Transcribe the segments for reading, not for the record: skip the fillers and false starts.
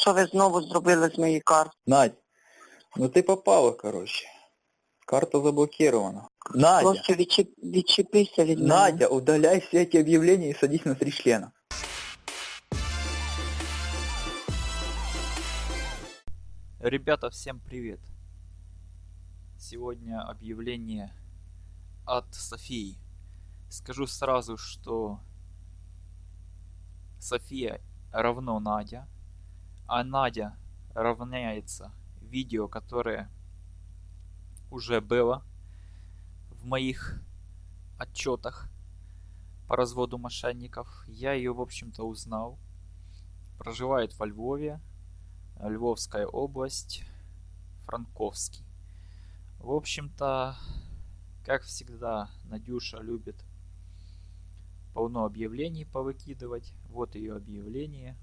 що ви знову зробили з моєї карти? Надь, ну ты попала, короче. Карта заблокирована. Надя, Просто відчепися від мене. Надя, удаляй все эти объявления и садись на 3 члена. Ребята, всем привет! Сегодня объявление от Софии. Скажу сразу, что София равно Надя, а Надя равняется видео, которое уже было в моих отчетах по разводу мошенников. Я ее, в общем-то, узнал. Проживает во Львове, Львовская область, Франковский. В общем-то, как всегда, Надюша любит полно объявлений повыкидывать. Вот ее объявление.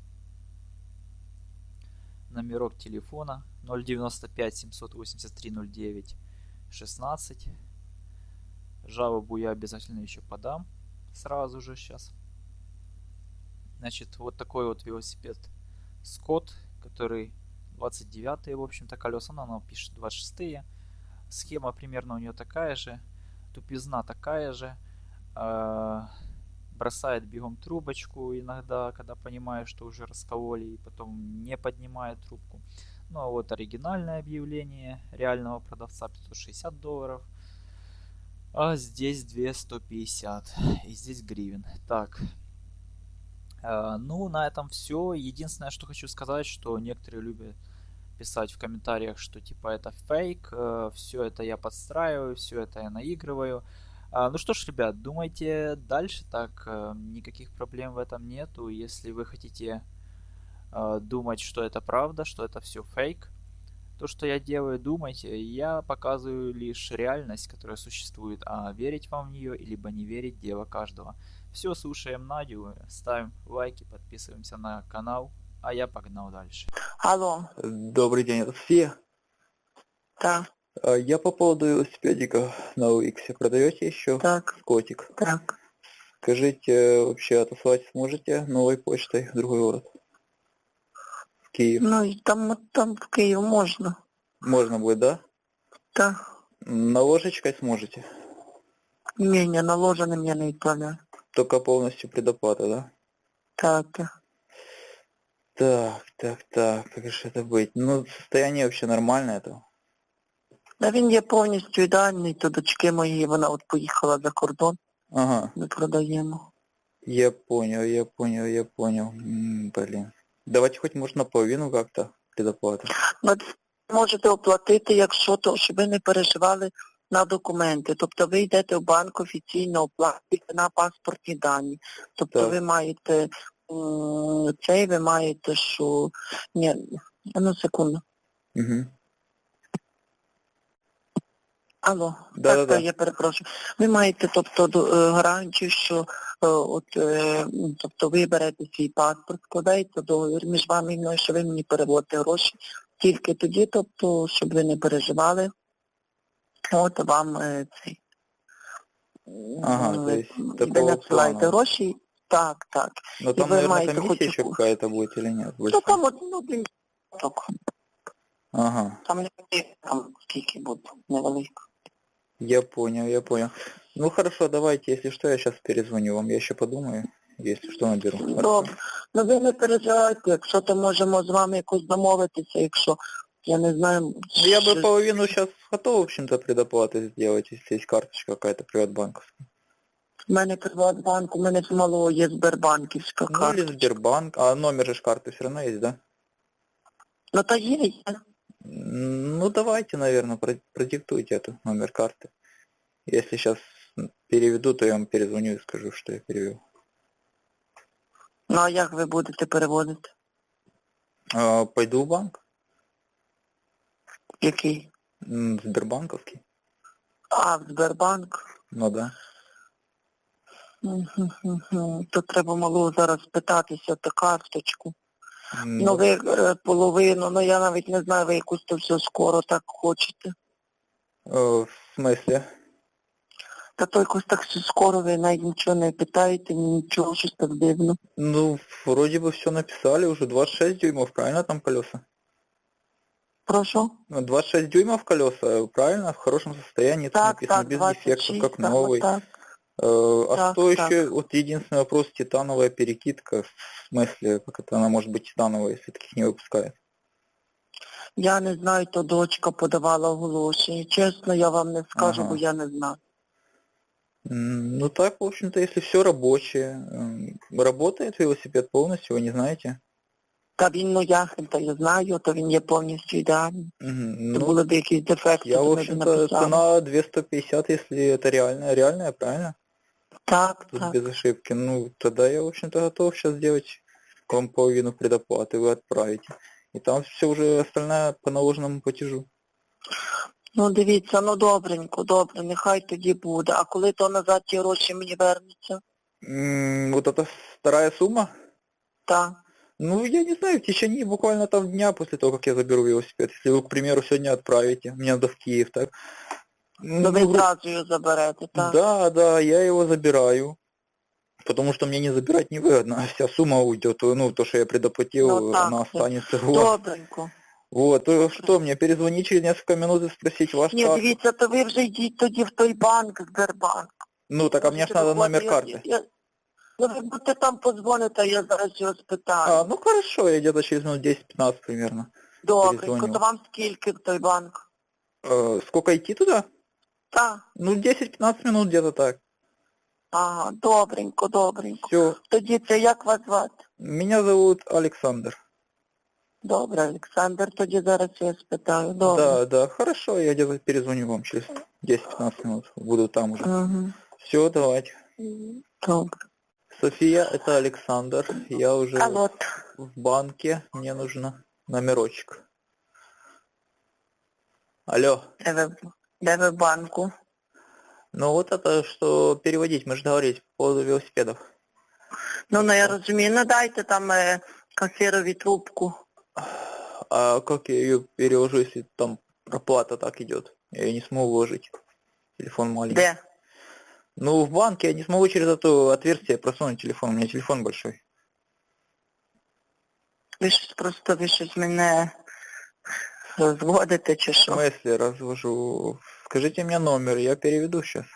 Номерок телефона 095 783 09 16. Жалобу я обязательно еще подам сразу же сейчас. Значит, вот такой вот велосипед Скотт, который 29-е, в общем-то, колеса, но пишет 26-е. Схема примерно у нее такая же, тупизна такая же. Бросает бегом трубочку иногда, когда понимает, что уже раскололи, и потом не поднимает трубку. Ну а вот оригинальное объявление реального продавца $560, а здесь 250, и здесь гривен. Так, ну на этом все. Единственное, что хочу сказать, что некоторые любят писать в комментариях, что типа это фейк, все это я подстраиваю, все это я наигрываю. Ну что ж, ребят, думайте дальше так, никаких проблем в этом нету. Если вы хотите думать, что это правда, что это все фейк, то, что я делаю, думайте. Я показываю лишь реальность, которая существует, а верить вам в нее, либо не верить, дело каждого. Все, слушаем Надю, ставим лайки, подписываемся на канал, а я погнал дальше. Алло, Добрый день, это София. так, Я по поводу велосипедика на OLX. Продаете еще? так, Котик. так. Скажите, вообще отослать сможете новой почтой в другой город? В Киев. Ну, і там в Київ можна. Можно будет, да? Так. Наложечкой сможете? Не, наложено мне не відправляють. Только полностью предоплата, да? Так. Так, как же это быть? Ну, состояние вообще нормальное это? Да він є повністю ідеальний, то дочки моєї, вона от поїхала за кордон, Ага, ми продаємо. я понял. Блин. Давайте хоть может наполовину как-то предоплата. Ви можете оплатити, якщо то, щоб ви не переживали на документи. Тобто ви йдете в банк офіційно, оплатите на паспортні дані. Тобто Так. ви маєте ви маєте, що... Ні, секунду. Угу. Алло, Да. так, я перепрошую. Ви маєте, тобто, гарантію, що тобто ви берете свій паспорт, складається договір між вами і мною, що ви мені переводите гроші. Тільки тоді, тобто, щоб ви не переживали, от вам цей. Ага, то есть Ви такого надсилаєте плана. гроші, так. Но І там, ви наверное, маєте комиссия еще какая-то будет или нет? Ну, там один так. Ага, Там не там скільки буде, невелико. я понял. Ну хорошо, давайте, если что, я сейчас перезвоню вам, я еще подумаю, если что, наберу. Добре. Ну ви не переживайте, якщо то можемо з вами якось домовитися, якщо, я не знаю... Ну, я бы половину сейчас готов, в общем-то, предоплаты сделать, если есть карточка какая-то приватбанковская. У мене Приватбанк, у мене з малого є Сбербанківська Ну карта. или Сбербанк, а номер же ж карты все равно есть, да? Ну та є. Ну давайте, наверное, продиктуйте эту номер карты. Если сейчас переведу, то я вам перезвоню и скажу, что я перевел. Ну а як ви будете переводити? Пойду в банк. Який? Сбербанковский. А, в Сбербанк? Ну да. То треба малого зараз питатися та карточку. Ну, Ну ви половину, ну я навіть не знаю, ви якусь то все скоро так хочете. в смысле? Та то якось так все скоро, ви навіть нічого не питаєте, нічого, щось так дивно. Ну, вроде бы все написали, уже 26 дюймов, правильно там колеса? Прошу? Ну, 26 дюймов колеса, правильно, в хорошем состоянии, это Так, написано так, без дефектов, 26, как саме новый. так. А Так, что так. еще, вот единственный вопрос, титановая перекидка, в смысле, как это она может быть титановая, если таких не выпускает? Я не знаю, то дочка подавала оголошення. Чесно, я вам не скажу, Ага. бо я не знаю. Ну так, в общем-то, если все рабочее, работает велосипед полностью, вы не знаете? Та він, ну яхнута, я знаю, то він є повністю ідеальний. Мгм. То Ну, були б якісь дефекти, я, в то ми б общем-то, написали. цена 250, если это реальная, правильно? Так, Тут так. без ошибки. Ну, тогда я, в общем-то, готов сейчас сделать вам половину предоплаты, вы отправите. И там все уже остальное по наложенному платежу. Ну дивіться, ну добренько, добре, нехай тоді буде. А коли то назад ті гроші мені вернуться? Вот эта вторая сумма? Так. Ну, я не знаю, в течение буквально там дня после того, как я заберу велосипед. Если вы, к примеру, сегодня отправите, мне надо в Киев, так? Ну ви зразу його заберете, так? Да, я его забираю. Потому что мне не забирать невыгодно, а вся сумма уйдет. Ну, то, что я предоплатил, Ну, так, она так. останется у вас. Добренько. Вот, что мне, перезвонить через несколько минут и спросить ваш Ні, карту? дивіться, то ви вже йдіть тоді в той банк, Сбербанк. Ну, так, а мне же надо номер карты. Ну ви будете там позвоните, я зараз його спитаю. Ну хорошо, я где-то через минут 10-15 примерно. Добренько, перезвоню. то вам скільки в той банк? Сколько идти туда? Так. Ну, 10-15 минут где-то так. Ага, добренько, добренько. Все. Тоді це як вас звати? Меня зовут Александр. Добре, Олександр, тоді зараз я спитаю. Добре. Да, хорошо, я где-то перезвоню вам через 10-15 минут. Буду там уже. Угу. Все, давайте. Добре. София, это Александр. Я уже А от, в банке. Мне нужно номерочек. Алло. де ви в банку? Ну вот это, что переводить, мы же договорились по поводу велосипедов. Ну, я розумію, ну дайте там касирові трубку. А как я ее перевожу, если там проплата так идет? Я ее не смогу вложить. Телефон маленький. Де? Ну, в банке я не смогу через это отверстие просунуть телефон. У меня телефон большой. Ви щось мене зводите чи В що? смысле развожу? Скажите мне номер, я переведу сейчас.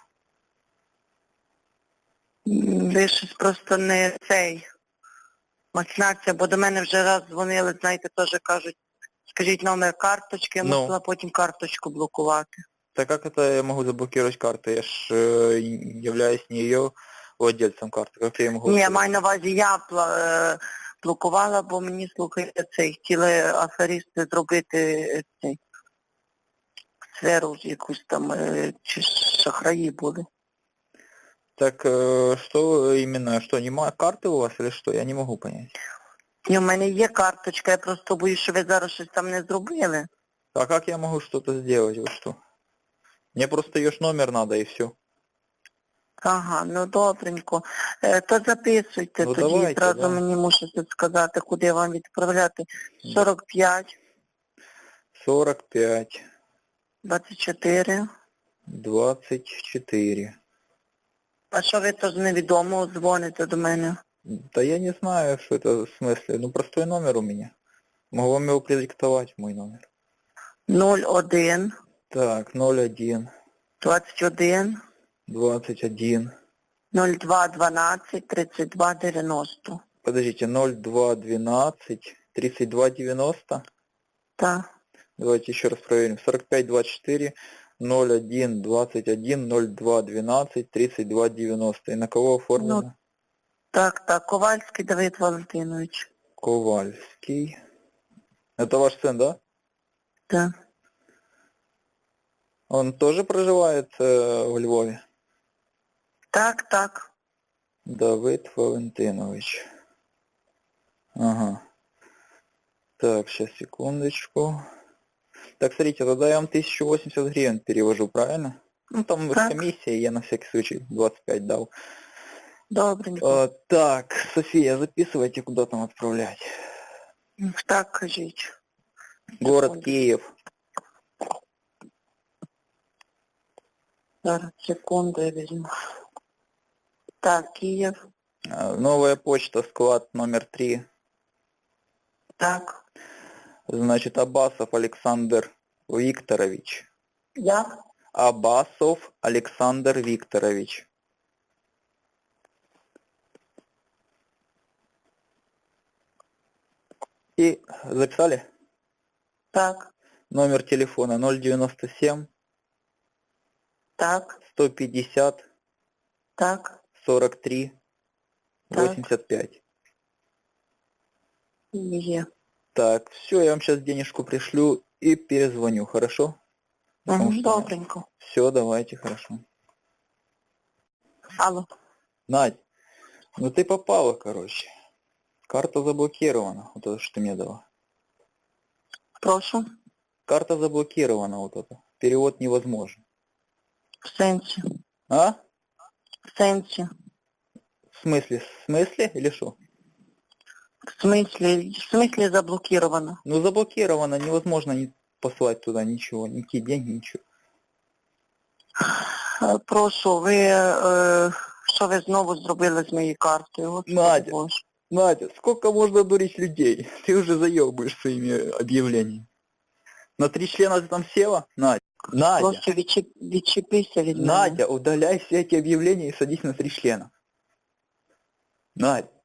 Ви щось просто не цей. Мацнаться, бо до мене вже раз дзвонили, знаєте, теж кажуть, скажіть номер карточки, я Ну. мусила потім карточку блокувати. Так как это я могу заблокировать карту? Я ж являюсь не ее владельцем карты. Как я ее могу... Ні, маю на увазі, я блокувала, бо мені, слухайте, цей, хотіли аферисти зробити цей, сферу якусь там, чи шахраї були. Так что именно? Что, нема карты у вас или что? Я не могу понять. Ні, у мене є карточка, я просто боюсь, що ви зараз щось там не зробили. А как я могу что-то сделать? Вы что? Мне просто ее ж номер надо и все. Ага, ну добренько. То записуйте Ну, тоді, давайте, одразу да. мені мусите сказати, куди вам відправляти. 45, 45, 24. 24. А що ви то з невідомого дзвоните до мене? Да я не знаю, что это в смысле. Ну, простой номер у меня. Могу вам его продиктовать, мой номер. 01, Так, 01, 21, 21. 02, 12, 32, 90. Подождите, 02, 12, 32, 90. Так. Давайте еще раз проверим. 45, 24, 01, 21, 02, 12, 32, 90. И на кого оформлено? Так, Ковальський Давид Валентинович. Ковальский. Это ваш сын, да? Так. Он тоже проживает в Львове? Так. Давид Валентинович. Ага. Так, сейчас, секундочку. Так, смотрите, тогда я вам 1080 гривен перевожу, правильно? Ну, там Так. комиссия, я на всякий случай 25 дал. Добренько. Так, София, записывайте, куда там отправлять. Так, кажіть. Город Киев. Зараз, секунду, я візьму. Так, Київ. Новая почта, склад номер 3. Так. Значит, Абасов Александр Викторович. Як? Абасов Александр Викторович. И записали? Так. Номер телефона 097 Так. 150 Так. 43 Так. 85. Є. Так, все, я вам сейчас денежку пришлю и перезвоню, хорошо? Добренько. Все, давайте, хорошо. Алло. Надь, ну ты попала, короче. Карта заблокирована, вот это, что ты мне дала. Прошу. Карта заблокирована, вот это. Перевод невозможен. В сенсі. А? В сенсі. В смысле? В смысле или что? В смысле заблокировано. Ну заблокировано, невозможно послать туда ничего, никакие деньги, ничего. Прошу, що ви знову зробили з моєю картою? Господи Надя. Боже. Надя, сколько можно дурить людей? Ты уже заебываешь своими объявлениями. На 3 члена ты там села? Надя. Надя. Просто відчепися від мене. Надя, удаляй все эти объявления и садись на 3 члена. Надя.